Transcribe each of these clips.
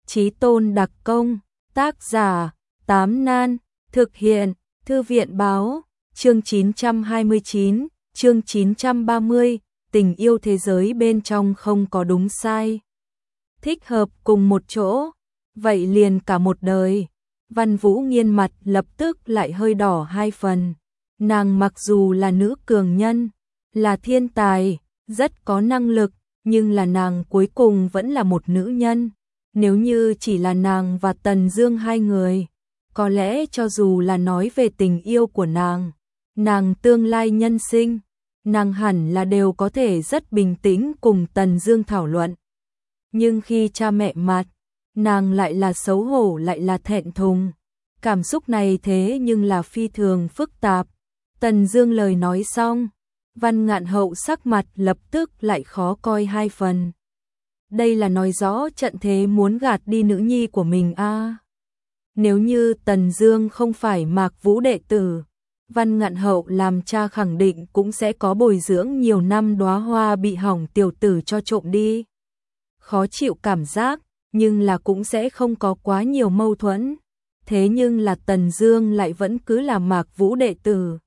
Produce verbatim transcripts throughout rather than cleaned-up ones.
Chí tôn đặc công, tác giả, Tám Nan, thực hiện, Thư viện báo, chương chín trăm hai mươi chín, chương chín trăm ba mươi, tình yêu thế giới bên trong không có đúng sai. Thích hợp cùng một chỗ, vậy liền cả một đời. Văn Vũ Nghiên mặt lập tức lại hơi đỏ hai phần. Nàng mặc dù là nữ cường nhân, là thiên tài, rất có năng lực, nhưng là nàng cuối cùng vẫn là một nữ nhân. Nếu như chỉ là nàng và Tần Dương hai người, có lẽ cho dù là nói về tình yêu của nàng, nàng tương lai nhân sinh, nàng hẳn là đều có thể rất bình tĩnh cùng Tần Dương thảo luận. Nhưng khi cha mẹ mặt, nàng lại là xấu hổ lại là thẹn thùng. Cảm xúc này thế nhưng là phi thường phức tạp. Tần Dương lời nói xong, Văn Ngạn Hậu sắc mặt lập tức lại khó coi hai phần. Đây là nói rõ trận thế muốn gạt đi nữ nhi của mình a. À, nếu như Tần Dương không phải Mạc Vũ đệ tử, Văn Ngạn Hậu làm cha khẳng định cũng sẽ có bồi dưỡng nhiều năm đóa hoa bị hỏng tiểu tử cho trộm đi. Khó chịu cảm giác, nhưng là cũng sẽ không có quá nhiều mâu thuẫn. Thế nhưng là Tần Dương lại vẫn cứ là Mạc Vũ đệ tử.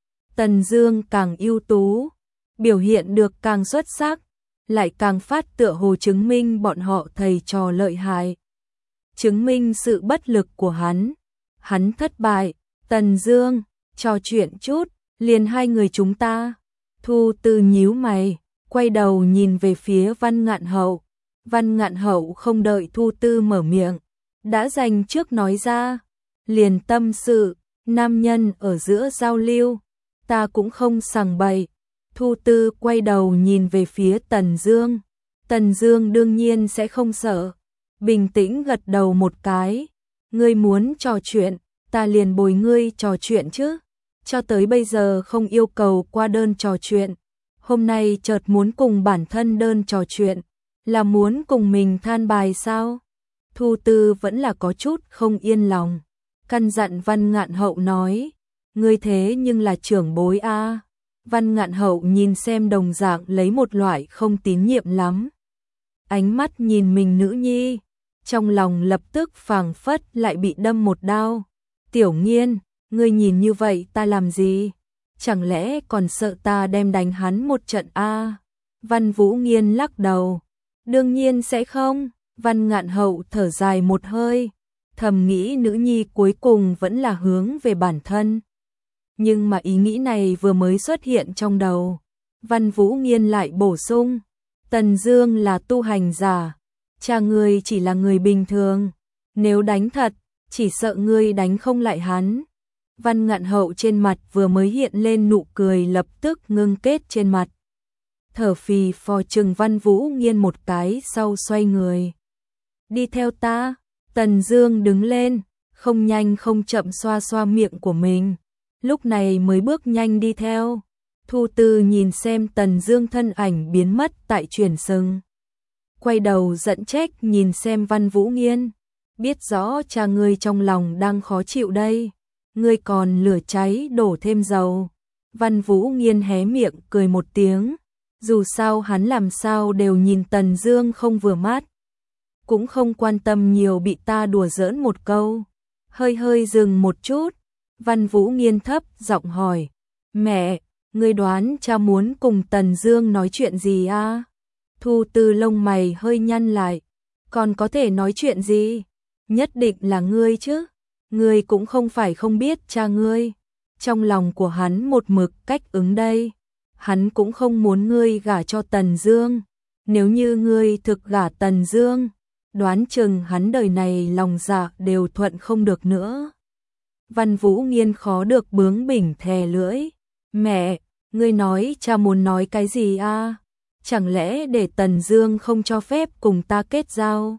Tần Dương càng ưu tú, biểu hiện được càng xuất sắc, lại càng phát tựa hồ chứng minh bọn họ thầy trò lợi hại. Chứng minh sự bất lực của hắn. Hắn thất bại. Tần Dương, trò chuyện chút, liền hai người chúng ta. Thu Tư nhíu mày, quay đầu nhìn về phía Văn Ngạn Hậu. Văn Ngạn Hậu không đợi Thu Tư mở miệng, đã dành trước nói ra, liền tâm sự, nam nhân ở giữa giao lưu, ta cũng không sằng bậy. Thu Tư quay đầu nhìn về phía Tần Dương. Tần Dương đương nhiên sẽ không sợ, bình tĩnh gật đầu một cái. Ngươi muốn trò chuyện, ta liền bồi ngươi trò chuyện chứ. Cho tới bây giờ không yêu cầu qua đơn trò chuyện, hôm nay chợt muốn cùng bản thân đơn trò chuyện, là muốn cùng mình than bài sao? Thu Tư vẫn là có chút không yên lòng, căn dặn Văn Ngạn Hậu nói, ngươi thế nhưng là trưởng bối a. À. Văn Ngạn Hậu nhìn xem đồng dạng lấy một loại không tín nhiệm lắm. Ánh mắt nhìn mình nữ nhi, trong lòng lập tức phảng phất lại bị đâm một đao. Tiểu Nghiên, ngươi nhìn như vậy ta làm gì? Chẳng lẽ còn sợ ta đem đánh hắn một trận a? À? Văn Vũ Nghiên lắc đầu. Đương nhiên sẽ không. Văn Ngạn Hậu thở dài một hơi, thầm nghĩ nữ nhi cuối cùng vẫn là hướng về bản thân. Nhưng mà ý nghĩ này vừa mới xuất hiện trong đầu, Văn Vũ Nghiên lại bổ sung, Tần Dương là tu hành giả, cha ngươi chỉ là người bình thường, nếu đánh thật, chỉ sợ ngươi đánh không lại hắn. Văn Ngạn Hậu trên mặt vừa mới hiện lên nụ cười lập tức ngưng kết trên mặt. Thở phì phò chừng Văn Vũ Nghiên một cái sau xoay người. Đi theo ta. Tần Dương đứng lên, không nhanh không chậm xoa xoa miệng của mình, lúc này mới bước nhanh đi theo. Thu Tư nhìn xem Tần Dương thân ảnh biến mất tại truyền sừng, quay đầu giận trách nhìn xem Văn Vũ Nghiên, biết rõ cha ngươi trong lòng đang khó chịu đây, ngươi còn lửa cháy đổ thêm dầu. Văn Vũ Nghiên hé miệng cười một tiếng, dù sao hắn làm sao đều nhìn Tần Dương không vừa mắt, cũng không quan tâm nhiều bị ta đùa giỡn một câu. Hơi hơi dừng một chút, Văn Vũ Nghiên thấp giọng hỏi, mẹ, ngươi đoán cha muốn cùng Tần Dương nói chuyện gì a? À? Thu Tư lông mày hơi nhăn lại, còn có thể nói chuyện gì? Nhất định là ngươi chứ, ngươi cũng không phải không biết cha ngươi, trong lòng của hắn một mực cách ứng đây, hắn cũng không muốn ngươi gả cho Tần Dương, nếu như ngươi thực gả Tần Dương, đoán chừng hắn đời này lòng dạ đều thuận không được nữa. Văn Vũ Nghiên khó được bướng bỉnh thè lưỡi, mẹ, ngươi nói cha muốn nói cái gì a? À? Chẳng lẽ để Tần Dương không cho phép cùng ta kết giao?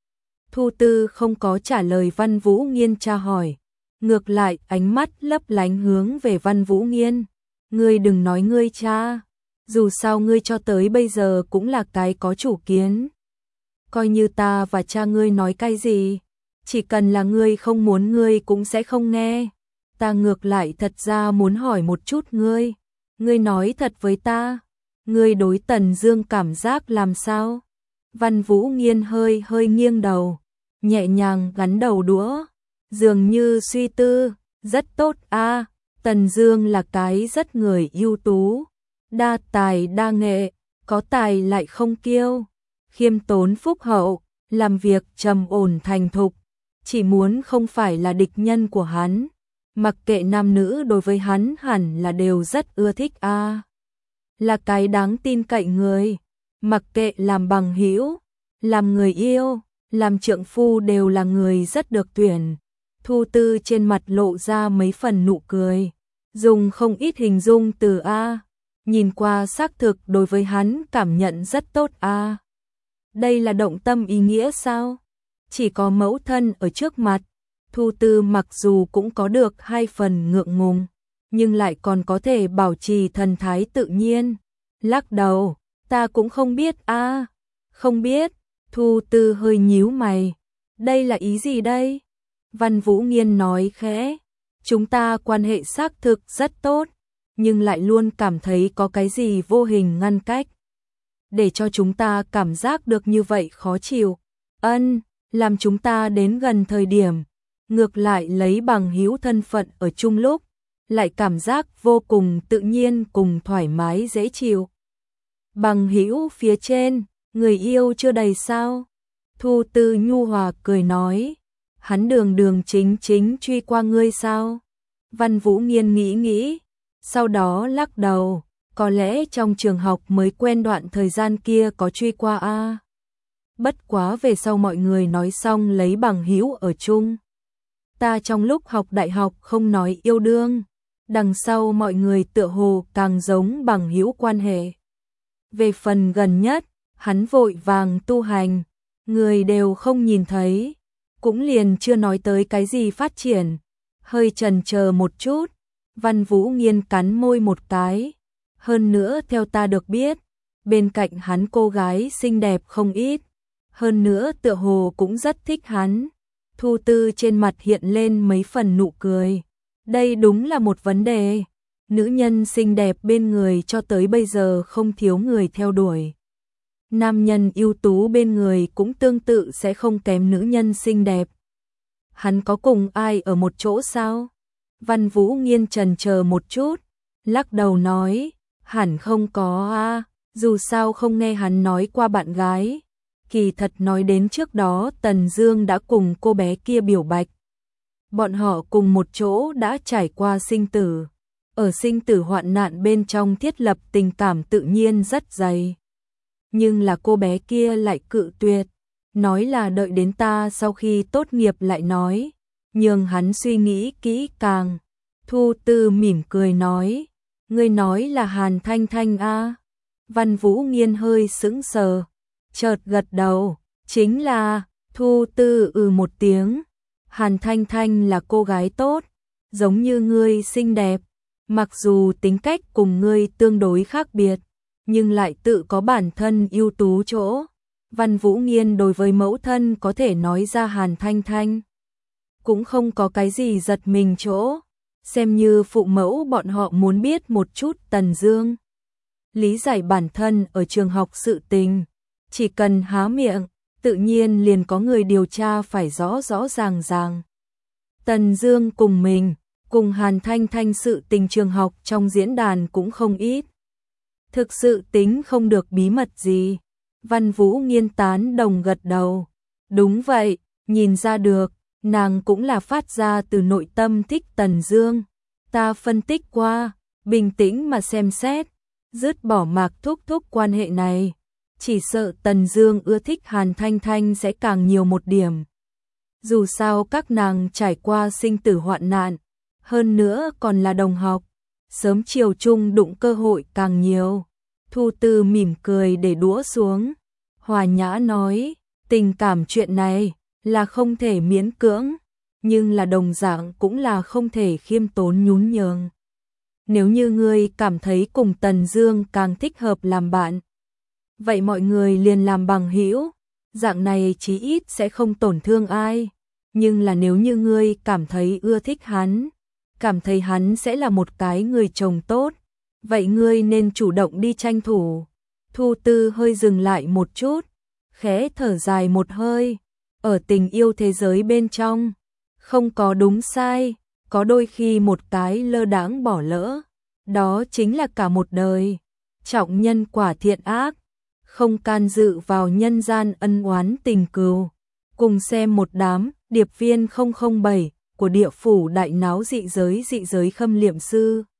Thu Tư không có trả lời Văn Vũ Nghiên tra hỏi, ngược lại ánh mắt lấp lánh hướng về Văn Vũ Nghiên, ngươi đừng nói ngươi cha, dù sao ngươi cho tới bây giờ cũng là cái có chủ kiến. Coi như ta và cha ngươi nói cái gì, chỉ cần là ngươi không muốn ngươi cũng sẽ không nghe. Ta ngược lại thật ra muốn hỏi một chút ngươi, ngươi nói thật với ta, ngươi đối Tần Dương cảm giác làm sao? Văn Vũ Nghiên hơi hơi nghiêng đầu, nhẹ nhàng gắn đầu đũa, dường như suy tư, rất tốt a, Tần Dương là cái rất người ưu tú, đa tài đa nghệ, có tài lại không kiêu, khiêm tốn phúc hậu, làm việc trầm ổn thành thục, chỉ muốn không phải là địch nhân của hắn, mặc kệ nam nữ đối với hắn hẳn là đều rất ưa thích a. Là cái đáng tin cậy người, mặc kệ làm bằng hữu, làm người yêu, làm trượng phu đều là người rất được tuyển. Thu Tư trên mặt lộ ra mấy phần nụ cười, dùng không ít hình dung từ a, nhìn qua xác thực đối với hắn cảm nhận rất tốt a. Đây là động tâm ý nghĩa sao? Chỉ có mẫu thân ở trước mặt, Thu Tư mặc dù cũng có được hai phần ngượng ngùng, nhưng lại còn có thể bảo trì thần thái tự nhiên. Lắc đầu, ta cũng không biết a. Không biết, Thu Tư hơi nhíu mày. Đây là ý gì đây? Văn Vũ Nghiên nói khẽ, chúng ta quan hệ xác thực rất tốt, nhưng lại luôn cảm thấy có cái gì vô hình ngăn cách, để cho chúng ta cảm giác được như vậy khó chịu. Ân, làm chúng ta đến gần thời điểm, ngược lại lấy bằng hữu thân phận ở chung lúc, lại cảm giác vô cùng tự nhiên cùng thoải mái dễ chịu. Bằng hữu phía trên, người yêu chưa đầy sao? Thu Tư nhu hòa cười nói, hắn đường đường chính chính truy qua ngươi sao? Văn Vũ Nghiên nghĩ nghĩ, sau đó lắc đầu, có lẽ trong trường học mới quen đoạn thời gian kia có truy qua a. Bất quá về sau mọi người nói xong lấy bằng hữu ở chung. Ta trong lúc học đại học không nói yêu đương, đằng sau mọi người tựa hồ càng giống bằng hữu quan hệ. Về phần gần nhất, hắn vội vàng tu hành, người đều không nhìn thấy, cũng liền chưa nói tới cái gì phát triển. Hơi chần chờ một chút, Văn Vũ Nghiên cắn môi một cái. Hơn nữa theo ta được biết, bên cạnh hắn cô gái xinh đẹp không ít, hơn nữa tựa hồ cũng rất thích hắn. Thu Tư trên mặt hiện lên mấy phần nụ cười. Đây đúng là một vấn đề. Nữ nhân xinh đẹp bên người cho tới bây giờ không thiếu người theo đuổi. Nam nhân ưu tú bên người cũng tương tự sẽ không kém nữ nhân xinh đẹp. Hắn có cùng ai ở một chỗ sao? Văn Vũ Nghiên chần chờ một chút, lắc đầu nói, hẳn không có a, dù sao không nghe hắn nói qua bạn gái. Kỳ thật nói đến trước đó Tần Dương đã cùng cô bé kia biểu bạch. Bọn họ cùng một chỗ đã trải qua sinh tử. Ở sinh tử hoạn nạn bên trong thiết lập tình cảm tự nhiên rất dày. Nhưng là cô bé kia lại cự tuyệt, nói là đợi đến ta sau khi tốt nghiệp lại nói, nhường hắn suy nghĩ kỹ càng. Thu Tư mỉm cười nói, ngươi nói là Hàn Thanh Thanh a? Văn Vũ Nghiên hơi sững sờ, chợt gật đầu, chính là. Thu Tư ừ một tiếng, Hàn Thanh Thanh là cô gái tốt, giống như ngươi xinh đẹp, mặc dù tính cách cùng ngươi tương đối khác biệt, nhưng lại tự có bản thân ưu tú chỗ. Văn Vũ Nghiên đối với mẫu thân có thể nói ra Hàn Thanh Thanh, cũng không có cái gì giật mình chỗ, xem như phụ mẫu bọn họ muốn biết một chút Tần Dương. Lý giải bản thân ở trường học sự tình, chỉ cần há miệng, tự nhiên liền có người điều tra phải rõ rõ ràng ràng. Tần Dương cùng mình, cùng Hàn Thanh Thanh sự tình trường học trong diễn đàn cũng không ít. Thực sự tính không được bí mật gì. Văn Vũ Nghiên tán đồng gật đầu. Đúng vậy, nhìn ra được, nàng cũng là phát ra từ nội tâm thích Tần Dương. Ta phân tích qua, bình tĩnh mà xem xét, dứt bỏ Mạc Thúc Thúc quan hệ này, chỉ sợ Tần Dương ưa thích Hàn Thanh Thanh sẽ càng nhiều một điểm. Dù sao các nàng trải qua sinh tử hoạn nạn, hơn nữa còn là đồng học, sớm chiều chung đụng cơ hội càng nhiều. Thu Tư mỉm cười để đũa xuống, hòa nhã nói, tình cảm chuyện này là không thể miễn cưỡng, nhưng là đồng dạng cũng là không thể khiêm tốn nhún nhường. Nếu như ngươi cảm thấy cùng Tần Dương càng thích hợp làm bạn, vậy mọi người liền làm bằng hữu, dạng này chí ít sẽ không tổn thương ai. Nhưng là nếu như ngươi cảm thấy ưa thích hắn, cảm thấy hắn sẽ là một cái người chồng tốt, vậy ngươi nên chủ động đi tranh thủ. Thu Tư hơi dừng lại một chút, khẽ thở dài một hơi. ở tình yêu thế giới bên trong, không có đúng sai, có đôi khi một cái lơ đãng bỏ lỡ, đó chính là cả một đời. Trọng nhân quả thiện ác, không can dự vào nhân gian ân oán tình cừu. Cùng xem một đám điệp viên không không bảy của địa phủ đại náo dị giới dị giới Khâm Liệm Sư.